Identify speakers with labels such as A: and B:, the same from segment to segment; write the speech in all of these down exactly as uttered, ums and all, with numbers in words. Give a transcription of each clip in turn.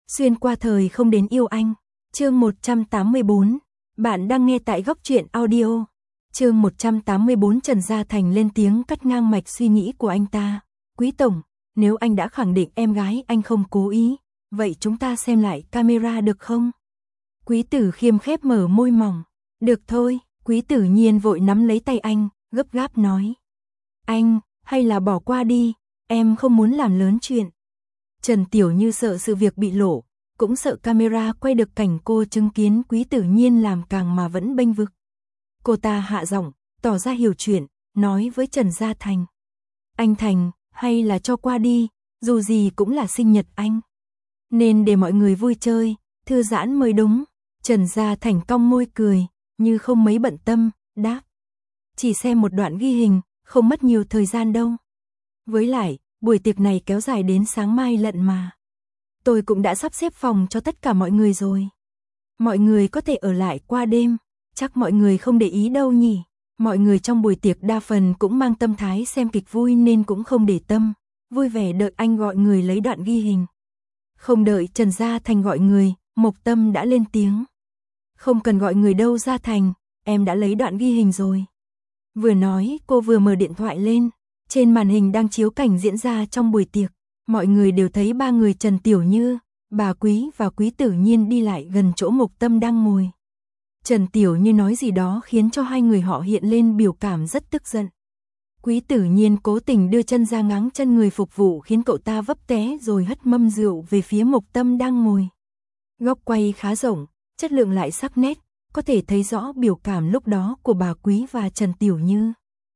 A: Xuyên qua thời không đến yêu anh. Chương một trăm tám mươi bốn. Bạn đang nghe tại Góc Truyện Audio. Chương một trăm tám mươi bốn. Trần Gia Thành lên tiếng cắt ngang mạch suy nghĩ của anh ta. Quý tổng, nếu anh đã khẳng định em gái anh không cố ý, vậy chúng ta xem lại camera được không? Quý Tử Khiêm khép mở môi mỏng. Được thôi. Quý Tử Nhiên vội nắm lấy tay anh, gấp gáp nói. Anh, hay là bỏ qua đi, em không muốn làm lớn chuyện. Trần Tiểu Như sợ sự việc bị lộ, cũng sợ camera quay được cảnh cô chứng kiến Quý Tử Nhiên làm càng mà vẫn bênh vực. Cô ta hạ giọng, tỏ ra hiểu chuyện, nói với Trần Gia Thành. Anh Thành, hay là cho qua đi, dù gì cũng là sinh nhật anh. Nên để mọi người vui chơi, thư giãn mới đúng. Trần Gia Thành cong môi cười, như không mấy bận tâm, đáp. Chỉ xem một đoạn ghi hình, không mất nhiều thời gian đâu. Với lại, buổi tiệc này kéo dài đến sáng mai lận mà. Tôi cũng đã sắp xếp phòng cho tất cả mọi người rồi. Mọi người có thể ở lại qua đêm, chắc mọi người không để ý đâu nhỉ. Mọi người trong buổi tiệc đa phần cũng mang tâm thái xem kịch vui nên cũng không để tâm, vui vẻ đợi anh gọi người lấy đoạn ghi hình. Không đợi Trần Gia Thành gọi người, Mộc Tâm đã lên tiếng. Không cần gọi người đâu Gia Thành, em đã lấy đoạn ghi hình rồi. Vừa nói cô vừa mở điện thoại lên, trên màn hình đang chiếu cảnh diễn ra trong buổi tiệc. Mọi người đều thấy ba người Trần Tiểu Như, bà Quý và Quý Tử Nhiên đi lại gần chỗ Mộc Tâm đang ngồi. Trần Tiểu Như nói gì đó khiến cho hai người họ hiện lên biểu cảm rất tức giận. Quý Tử Nhiên cố tình đưa chân ra ngáng chân người phục vụ khiến cậu ta vấp té rồi hất mâm rượu về phía Mộc Tâm đang ngồi. Góc quay khá rộng, chất lượng lại sắc nét, có thể thấy rõ biểu cảm lúc đó của bà Quý và Trần Tiểu Như.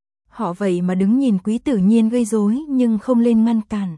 A: Họ vậy mà đứng nhìn Quý Tử Nhiên gây rối nhưng không lên ngăn cản.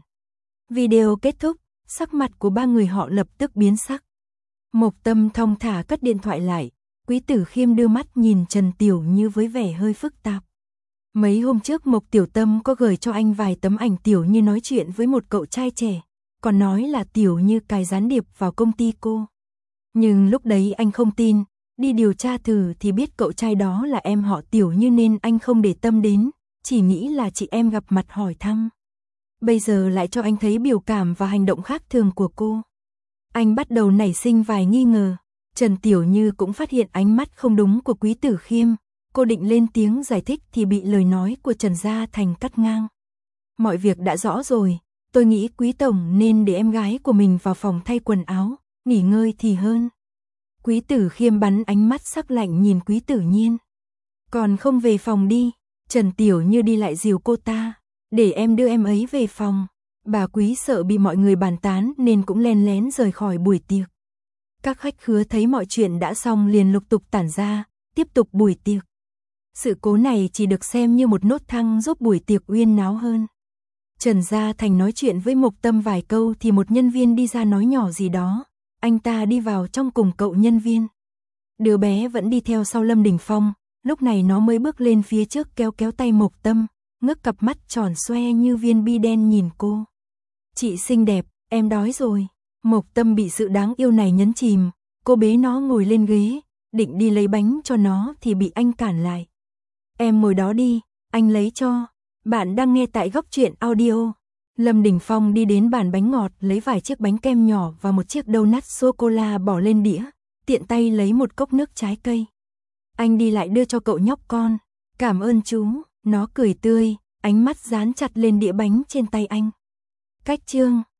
A: Video kết thúc, sắc mặt của ba người họ lập tức biến sắc. Mộc Tâm thong thả cất điện thoại lại, Quý Tử Khiêm đưa mắt nhìn Trần Tiểu Như với vẻ hơi phức tạp. Mấy hôm trước Mộc Tiểu Tâm có gửi cho anh vài tấm ảnh Tiểu Như nói chuyện với một cậu trai trẻ, còn nói là Tiểu Như cài gián điệp vào công ty cô. Nhưng lúc đấy anh không tin, đi điều tra thử thì biết cậu trai đó là em họ Tiểu Như nên anh không để tâm đến, chỉ nghĩ là chị em gặp mặt hỏi thăm. Bây giờ lại cho anh thấy biểu cảm và hành động khác thường của cô. Anh bắt đầu nảy sinh vài nghi ngờ. Trần Tiểu Như cũng phát hiện ánh mắt không đúng của Quý Tử Khiêm. Cô định lên tiếng giải thích thì bị lời nói của Trần Gia Thành cắt ngang. Mọi việc đã rõ rồi, tôi nghĩ Quý Tổng nên để em gái của mình vào phòng thay quần áo, nghỉ ngơi thì hơn. Quý Tử Khiêm bắn ánh mắt sắc lạnh nhìn Quý Tử Nhiên. Còn không về phòng đi. Trần Tiểu Như đi lại dìu cô ta. Để em đưa em ấy về phòng. Bà Quý sợ bị mọi người bàn tán nên cũng len lén rời khỏi buổi tiệc. Các khách khứa thấy mọi chuyện đã xong liền lục tục tản ra, tiếp tục buổi tiệc. Sự cố này chỉ được xem như một nốt thăng giúp buổi tiệc uyên náo hơn. Trần Gia Thành nói chuyện với Mộc Tâm vài câu thì một nhân viên đi ra nói nhỏ gì đó. Anh ta đi vào trong cùng cậu nhân viên. Đứa bé vẫn đi theo sau Lâm Đình Phong, lúc này nó mới bước lên phía trước kéo kéo tay Mộc Tâm, ngước cặp mắt tròn xoe như viên bi đen nhìn cô. Chị xinh đẹp, em đói rồi. Mộc Tâm bị sự đáng yêu này nhấn chìm, cô bế nó ngồi lên ghế, định đi lấy bánh cho nó thì bị anh cản lại. Em ngồi đó đi, anh lấy cho. Bạn đang nghe tại Góc Truyện Audio. Lâm Đình Phong đi đến bàn bánh ngọt lấy vài chiếc bánh kem nhỏ và một chiếc donut sô-cô-la bỏ lên đĩa, tiện tay lấy một cốc nước trái cây. Anh đi lại đưa cho cậu nhóc con. Cảm ơn chú, nó cười tươi, ánh mắt dán chặt lên đĩa bánh trên tay anh. Cách chương